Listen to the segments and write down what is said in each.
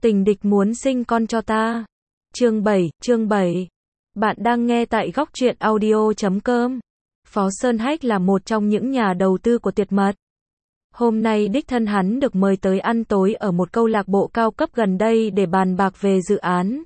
Tình địch muốn sinh con cho ta. Chương 7. Bạn đang nghe tại góc truyện audio.com. Phó Sơn Hách là một trong những nhà đầu tư của Tuyệt Mật. Hôm nay đích thân hắn được mời tới ăn tối ở một câu lạc bộ cao cấp gần đây để bàn bạc về dự án.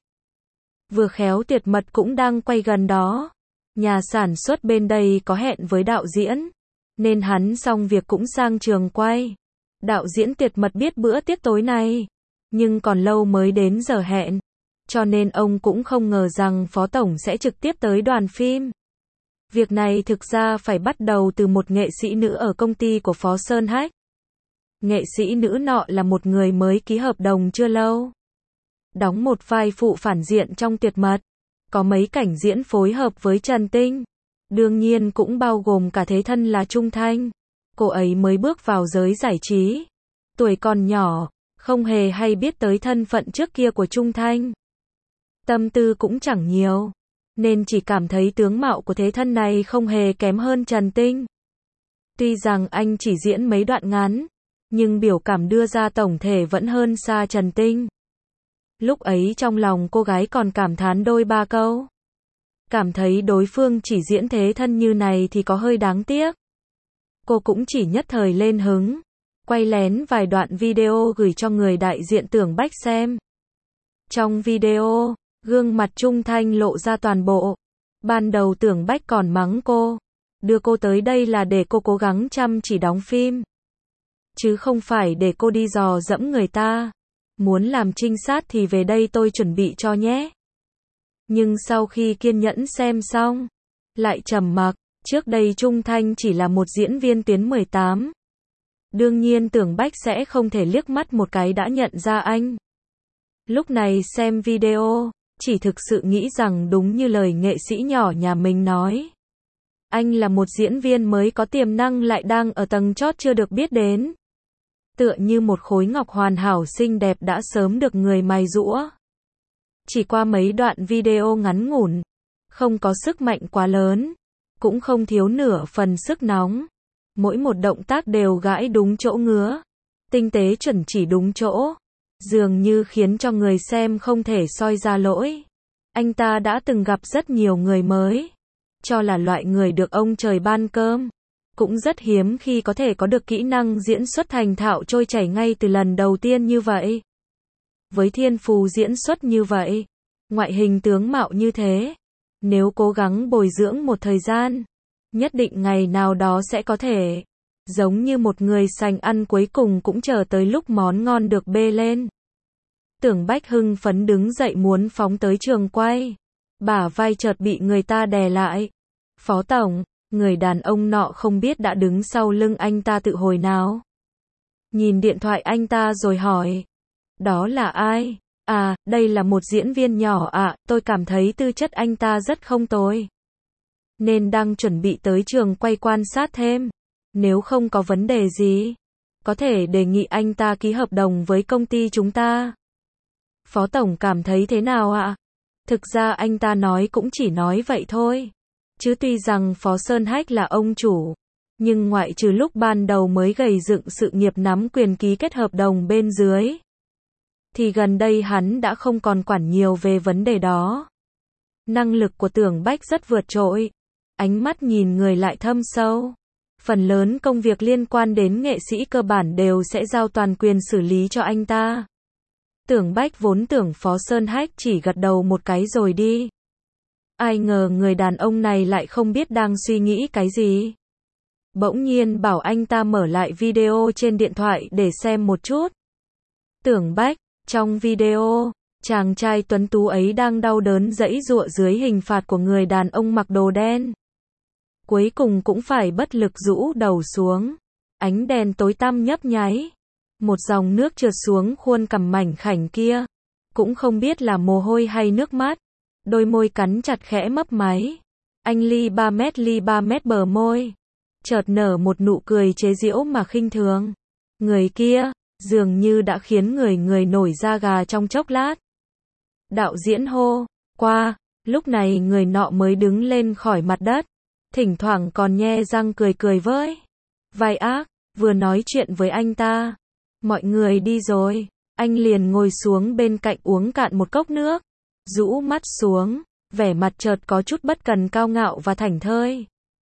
Vừa khéo Tuyệt Mật cũng đang quay gần đó. Nhà sản xuất bên đây có hẹn với đạo diễn, nên hắn xong việc cũng sang trường quay. Đạo diễn Tuyệt Mật biết bữa tiệc tối này, nhưng còn lâu mới đến giờ hẹn, cho nên ông cũng không ngờ rằng Phó Tổng sẽ trực tiếp tới đoàn phim. Việc này thực ra phải bắt đầu từ một nghệ sĩ nữ ở công ty của Phó Sơn Hách. Nghệ sĩ nữ nọ là một người mới ký hợp đồng chưa lâu, đóng một vai phụ phản diện trong Tuyệt Mật, có mấy cảnh diễn phối hợp với Trần Tinh, đương nhiên cũng bao gồm cả thế thân là Trung Thanh. Cô ấy mới bước vào giới giải trí, tuổi còn nhỏ, không hề hay biết tới thân phận trước kia của Trung Thanh. Tâm tư cũng chẳng nhiều, nên chỉ cảm thấy tướng mạo của thế thân này không hề kém hơn Trần Tinh. Tuy rằng anh chỉ diễn mấy đoạn ngắn, nhưng biểu cảm đưa ra tổng thể vẫn hơn xa Trần Tinh. Lúc ấy trong lòng cô gái còn cảm thán đôi ba câu. Cảm thấy đối phương chỉ diễn thế thân như này thì có hơi đáng tiếc. Cô cũng chỉ nhất thời lên hứng, quay lén vài đoạn video gửi cho người đại diện Tưởng Bách xem. Trong video, gương mặt Trung Thanh lộ ra toàn bộ. Ban đầu Tưởng Bách còn mắng cô, đưa cô tới đây là để cô cố gắng chăm chỉ đóng phim, chứ không phải để cô đi dò dẫm người ta. Muốn làm trinh sát thì về đây tôi chuẩn bị cho nhé. Nhưng sau khi kiên nhẫn xem xong, lại trầm mặc. Trước đây Trung Thanh chỉ là một diễn viên tuyến 18. Đương nhiên Tưởng Bách sẽ không thể liếc mắt một cái đã nhận ra anh. Lúc này xem video, chỉ thực sự nghĩ rằng đúng như lời nghệ sĩ nhỏ nhà mình nói. Anh là một diễn viên mới có tiềm năng lại đang ở tầng chót chưa được biết đến. Tựa như một khối ngọc hoàn hảo xinh đẹp đã sớm được người mài giũa. Chỉ qua mấy đoạn video ngắn ngủn, không có sức mạnh quá lớn, cũng không thiếu nửa phần sức nóng. Mỗi một động tác đều gãi đúng chỗ ngứa, tinh tế chuẩn chỉ đúng chỗ, dường như khiến cho người xem không thể soi ra lỗi. Anh ta đã từng gặp rất nhiều người mới, cho là loại người được ông trời ban cơm. Cũng rất hiếm khi có thể có được kỹ năng diễn xuất thành thạo trôi chảy ngay từ lần đầu tiên như vậy. Với thiên phú diễn xuất như vậy, ngoại hình tướng mạo như thế, nếu cố gắng bồi dưỡng một thời gian, nhất định ngày nào đó sẽ có thể, giống như một người sành ăn cuối cùng cũng chờ tới lúc món ngon được bê lên. Tưởng Bách hưng phấn đứng dậy muốn phóng tới trường quay, bả vai chợt bị người ta đè lại. Phó Tổng, người đàn ông nọ không biết đã đứng sau lưng anh ta từ hồi nào. Nhìn điện thoại anh ta rồi hỏi, đó là ai? À, đây là một diễn viên nhỏ ạ, tôi cảm thấy tư chất anh ta rất không tồi, nên đang chuẩn bị tới trường quay quan sát thêm. Nếu không có vấn đề gì, có thể đề nghị anh ta ký hợp đồng với công ty chúng ta. Phó Tổng cảm thấy thế nào ạ? Thực ra anh ta nói cũng chỉ nói vậy thôi. Chứ tuy rằng Phó Sơn Hách là ông chủ, nhưng ngoại trừ lúc ban đầu mới gầy dựng sự nghiệp nắm quyền ký kết hợp đồng bên dưới, thì gần đây hắn đã không còn quản nhiều về vấn đề đó. Năng lực của Tưởng Bách rất vượt trội, ánh mắt nhìn người lại thâm sâu. Phần lớn công việc liên quan đến nghệ sĩ cơ bản đều sẽ giao toàn quyền xử lý cho anh ta. Tưởng Bách vốn tưởng Phó Sơn Hách chỉ gật đầu một cái rồi đi. Ai ngờ người đàn ông này lại không biết đang suy nghĩ cái gì. Bỗng nhiên bảo anh ta mở lại video trên điện thoại để xem một chút. Tưởng Bách, trong video, chàng trai tuấn tú ấy đang đau đớn giãy giụa dưới hình phạt của người đàn ông mặc đồ đen. Cuối cùng cũng phải bất lực rũ đầu xuống. Ánh đèn tối tăm nhấp nháy. Một dòng nước trượt xuống khuôn cằm mảnh khảnh kia. Cũng không biết là mồ hôi hay nước mắt. Đôi môi cắn chặt khẽ mấp máy. Anh ly 3 mét bờ môi. Chợt nở một nụ cười chế giễu mà khinh thường. Người kia, dường như đã khiến người nổi da gà trong chốc lát. Đạo diễn hô, qua, lúc này người nọ mới đứng lên khỏi mặt đất. Thỉnh thoảng còn nhe răng cười với vai ác, vừa nói chuyện với anh ta. Mọi người đi rồi, Anh liền ngồi xuống bên cạnh uống cạn một cốc nước, rũ mắt xuống, vẻ mặt chợt có chút bất cần cao ngạo và thảnh thơi.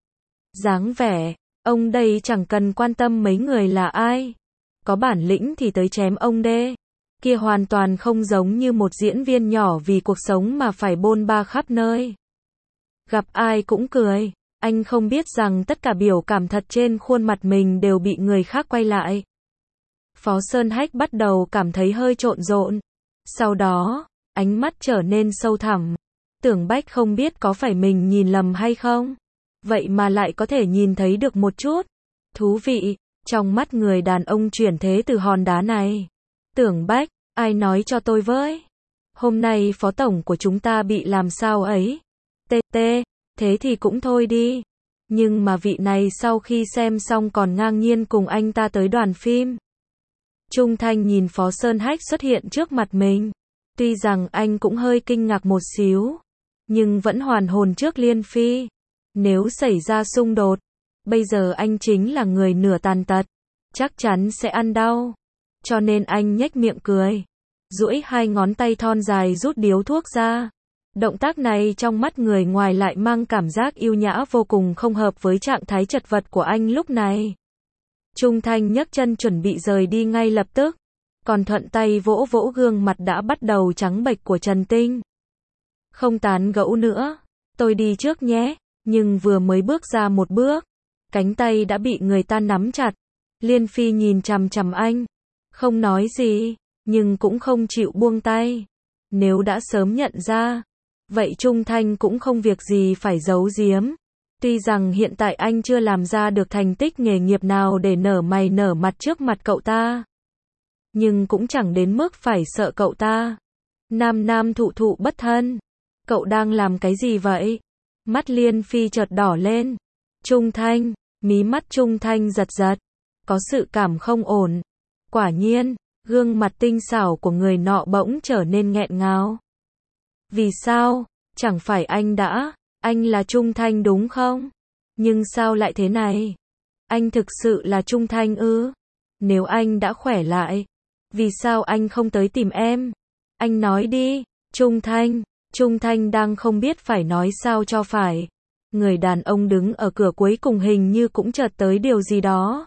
Dáng vẻ, ông đây chẳng cần quan tâm mấy người là ai. Có bản lĩnh thì tới chém ông đê. Kia hoàn toàn không giống như một diễn viên nhỏ vì cuộc sống mà phải bôn ba khắp nơi. Gặp ai cũng cười. Anh không biết rằng tất cả biểu cảm thật trên khuôn mặt mình đều bị người khác quay lại. Phó Sơn Hách bắt đầu cảm thấy hơi trộn rộn. Sau đó, ánh mắt trở nên sâu thẳm. Tưởng Bách không biết có phải mình nhìn lầm hay không. Vậy mà lại có thể nhìn thấy được một chút. Thú vị, trong mắt người đàn ông chuyển thế từ hòn đá này. Tưởng Bách, ai nói cho tôi với. Hôm nay phó tổng của chúng ta bị làm sao ấy. TT, thế thì cũng thôi đi. Nhưng mà vị này sau khi xem xong còn ngang nhiên cùng anh ta tới đoàn phim. Trung Thanh nhìn Phó Sơn Hách xuất hiện trước mặt mình. Tuy rằng anh cũng hơi kinh ngạc một xíu. Nhưng vẫn hoàn hồn trước Liên Phi. Nếu xảy ra xung đột, bây giờ anh chính là người nửa tàn tật. Chắc chắn sẽ ăn đau. Cho nên anh nhếch miệng cười. Duỗi hai ngón tay thon dài rút điếu thuốc ra. Động tác này trong mắt người ngoài lại mang cảm giác yêu nhã vô cùng không hợp với trạng thái chật vật của anh lúc này. Trung Thanh nhấc chân chuẩn bị rời đi ngay lập tức. Còn thuận tay vỗ vỗ gương mặt đã bắt đầu trắng bệch của Trần Tinh. Không tán gẫu nữa. Tôi đi trước nhé. Nhưng vừa mới bước ra một bước. Cánh tay đã bị người ta nắm chặt. Liên Phi nhìn chằm chằm anh. Không nói gì. Nhưng cũng không chịu buông tay. Nếu đã sớm nhận ra. Vậy Trung Thanh cũng không việc gì phải giấu giếm. Tuy rằng hiện tại anh chưa làm ra được thành tích nghề nghiệp nào để nở mày nở mặt trước mặt cậu ta. Nhưng cũng chẳng đến mức phải sợ cậu ta. Nam nam thụ thụ bất thân. Cậu đang làm cái gì vậy? Mắt Liên Phi chợt đỏ lên. Trung Thanh, mí mắt Trung Thanh giật giật. Có sự cảm không ổn. Quả nhiên, gương mặt tinh xảo của người nọ bỗng trở nên nghẹn ngào. Vì sao? Chẳng phải anh là Trung Thanh đúng không? Nhưng sao lại thế này? Anh thực sự là Trung Thanh ư? Nếu anh đã khỏe lại, vì sao anh không tới tìm em? Anh nói đi, Trung Thanh đang không biết phải nói sao cho phải. Người đàn ông đứng ở cửa cuối cùng hình như cũng chợt tới điều gì đó.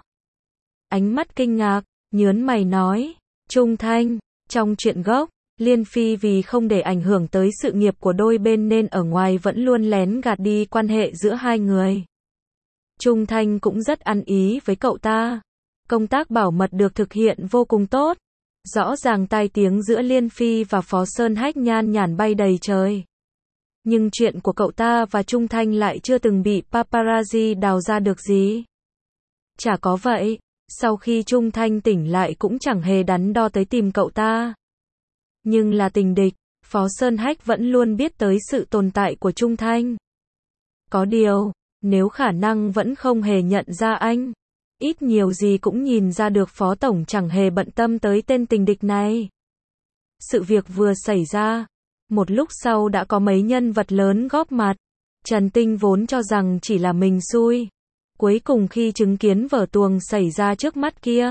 Ánh mắt kinh ngạc, nhớn mày nói, Trung Thanh, trong chuyện gốc, Liên Phi vì không để ảnh hưởng tới sự nghiệp của đôi bên nên ở ngoài vẫn luôn lén gạt đi quan hệ giữa hai người. Trung Thanh cũng rất ăn ý với cậu ta. Công tác bảo mật được thực hiện vô cùng tốt. Rõ ràng tai tiếng giữa Liên Phi và Phó Sơn Hách nhan nhản bay đầy trời. Nhưng chuyện của cậu ta và Trung Thanh lại chưa từng bị paparazzi đào ra được gì. Chả có vậy, sau khi Trung Thanh tỉnh lại cũng chẳng hề đắn đo tới tìm cậu ta. Nhưng là tình địch, Phó Sơn Hách vẫn luôn biết tới sự tồn tại của Trung Thanh. Có điều, nếu khả năng vẫn không hề nhận ra anh, ít nhiều gì cũng nhìn ra được Phó Tổng chẳng hề bận tâm tới tên tình địch này. Sự việc vừa xảy ra, một lúc sau đã có mấy nhân vật lớn góp mặt. Trần Tinh vốn cho rằng chỉ là mình xui. Cuối cùng khi chứng kiến vở tuồng xảy ra trước mắt kia,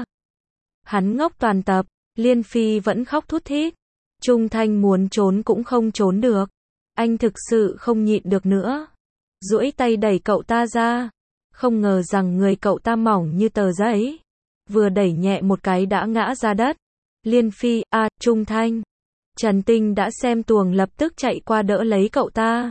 hắn ngốc toàn tập. Liên Phi vẫn khóc thút thít. Trung Thanh muốn trốn cũng không trốn được. Anh thực sự không nhịn được nữa. Duỗi tay đẩy cậu ta ra. Không ngờ rằng người cậu ta mỏng như tờ giấy. Vừa đẩy nhẹ một cái đã ngã ra đất. Liên Phi, Trung Thanh. Trần Tinh đã xem tuồng lập tức chạy qua đỡ lấy cậu ta.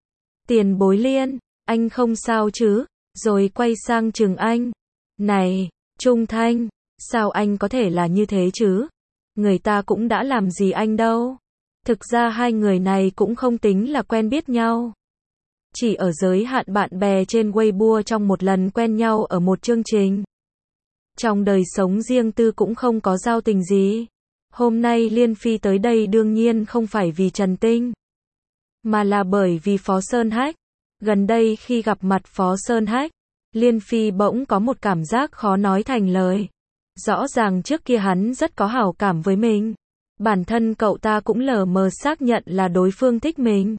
Tiền bối Liên, anh không sao chứ? Rồi quay sang chừng anh. Này, Trung Thanh, sao anh có thể là như thế chứ? Người ta cũng đã làm gì anh đâu. Thực ra hai người này cũng không tính là quen biết nhau. Chỉ ở giới hạn bạn bè trên Weibo trong một lần quen nhau ở một chương trình. Trong đời sống riêng tư cũng không có giao tình gì. Hôm nay Liên Phi tới đây đương nhiên không phải vì Trần Tinh, mà là bởi vì Phó Sơn Hách. Gần đây khi gặp mặt Phó Sơn Hách, Liên Phi bỗng có một cảm giác khó nói thành lời. Rõ ràng trước kia hắn rất có hảo cảm với mình. Bản thân cậu ta cũng lờ mờ xác nhận là đối phương thích mình.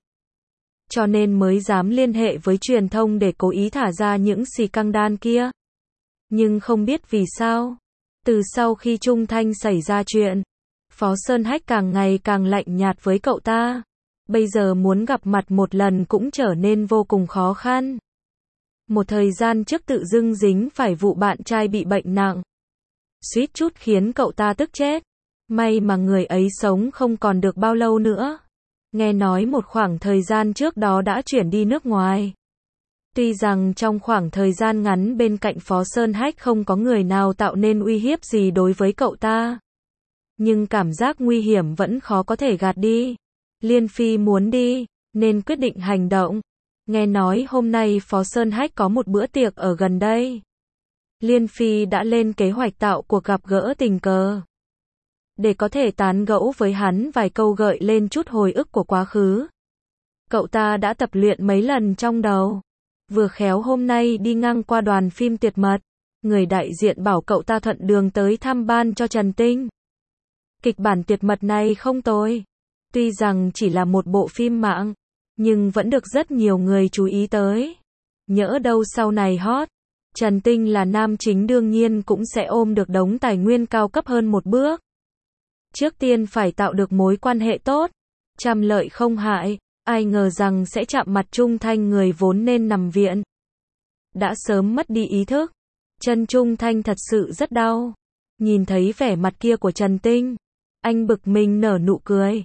Cho nên mới dám liên hệ với truyền thông để cố ý thả ra những xì căng đan kia. Nhưng không biết vì sao, từ sau khi Trung Thanh xảy ra chuyện, Phó Sơn Hách càng ngày càng lạnh nhạt với cậu ta. Bây giờ muốn gặp mặt một lần cũng trở nên vô cùng khó khăn. Một thời gian trước tự dưng dính phải vụ bạn trai bị bệnh nặng. Suýt chút khiến cậu ta tức chết. May mà người ấy sống không còn được bao lâu nữa. Nghe nói một khoảng thời gian trước đó đã chuyển đi nước ngoài. Tuy rằng trong khoảng thời gian ngắn bên cạnh Phó Sơn Hách không có người nào tạo nên uy hiếp gì đối với cậu ta. Nhưng cảm giác nguy hiểm vẫn khó có thể gạt đi. Liên Phi muốn đi, nên quyết định hành động. Nghe nói hôm nay Phó Sơn Hách có một bữa tiệc ở gần đây. Liên Phi đã lên kế hoạch tạo cuộc gặp gỡ tình cờ. Để có thể tán gẫu với hắn vài câu gợi lên chút hồi ức của quá khứ. Cậu ta đã tập luyện mấy lần trong đầu. Vừa khéo hôm nay đi ngang qua đoàn phim Tuyệt Mật. Người đại diện bảo cậu ta thuận đường tới thăm ban cho Trần Tinh. Kịch bản Tuyệt Mật này không tồi. Tuy rằng chỉ là một bộ phim mạng, nhưng vẫn được rất nhiều người chú ý tới. Nhỡ đâu sau này hot, Trần Tinh là nam chính đương nhiên cũng sẽ ôm được đống tài nguyên cao cấp hơn một bước. Trước tiên phải tạo được mối quan hệ tốt, trăm lợi không hại, ai ngờ rằng sẽ chạm mặt Trung Thanh người vốn nên nằm viện. Đã sớm mất đi ý thức, chân Trung Thanh thật sự rất đau. Nhìn thấy vẻ mặt kia của Trần Tinh, anh bực mình nở nụ cười.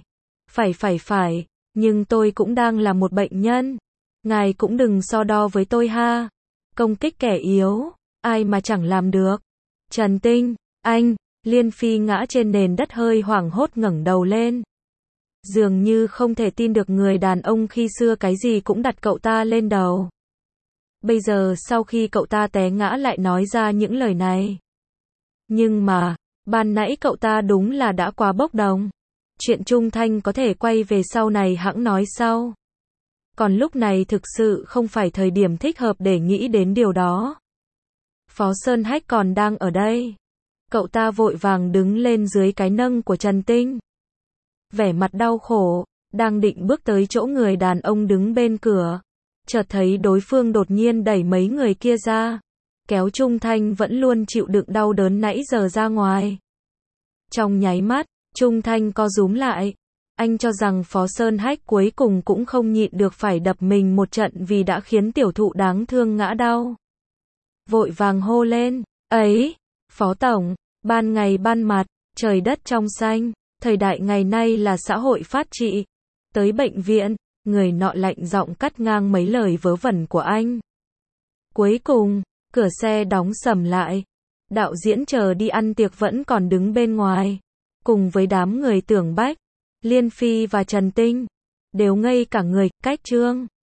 Phải, nhưng tôi cũng đang là một bệnh nhân. Ngài cũng đừng so đo với tôi ha. Công kích kẻ yếu, ai mà chẳng làm được. Trần Tinh, anh, Liên Phi ngã trên nền đất hơi hoảng hốt ngẩng đầu lên. Dường như không thể tin được người đàn ông khi xưa cái gì cũng đặt cậu ta lên đầu. Bây giờ sau khi cậu ta té ngã lại nói ra những lời này. Nhưng mà, ban nãy cậu ta đúng là đã quá bốc đồng. Chuyện Trung Thanh có thể quay về sau này hẵng nói sau. Còn lúc này thực sự không phải thời điểm thích hợp để nghĩ đến điều đó. Phó Sơn Hách còn đang ở đây. Cậu ta vội vàng đứng lên dưới cái nâng của Trần Tinh. Vẻ mặt đau khổ, đang định bước tới chỗ người đàn ông đứng bên cửa. Chợt thấy đối phương đột nhiên đẩy mấy người kia ra. Kéo Trung Thanh vẫn luôn chịu đựng đau đớn nãy giờ ra ngoài. Trong nháy mắt, Trung Thanh co rúm lại. Anh cho rằng Phó Sơn Hách cuối cùng cũng không nhịn được phải đập mình một trận vì đã khiến tiểu thụ đáng thương ngã đau. Vội vàng hô lên, ấy, Phó Tổng, ban ngày ban mặt, trời đất trong xanh, thời đại ngày nay là xã hội phát trị. Tới bệnh viện, người nọ lạnh giọng cắt ngang mấy lời vớ vẩn của anh. Cuối cùng, cửa xe đóng sầm lại. Đạo diễn chờ đi ăn tiệc vẫn còn đứng bên ngoài. Cùng với đám người Tưởng Bách, Liên Phi và Trần Tinh, đều ngây cả người, cách trương.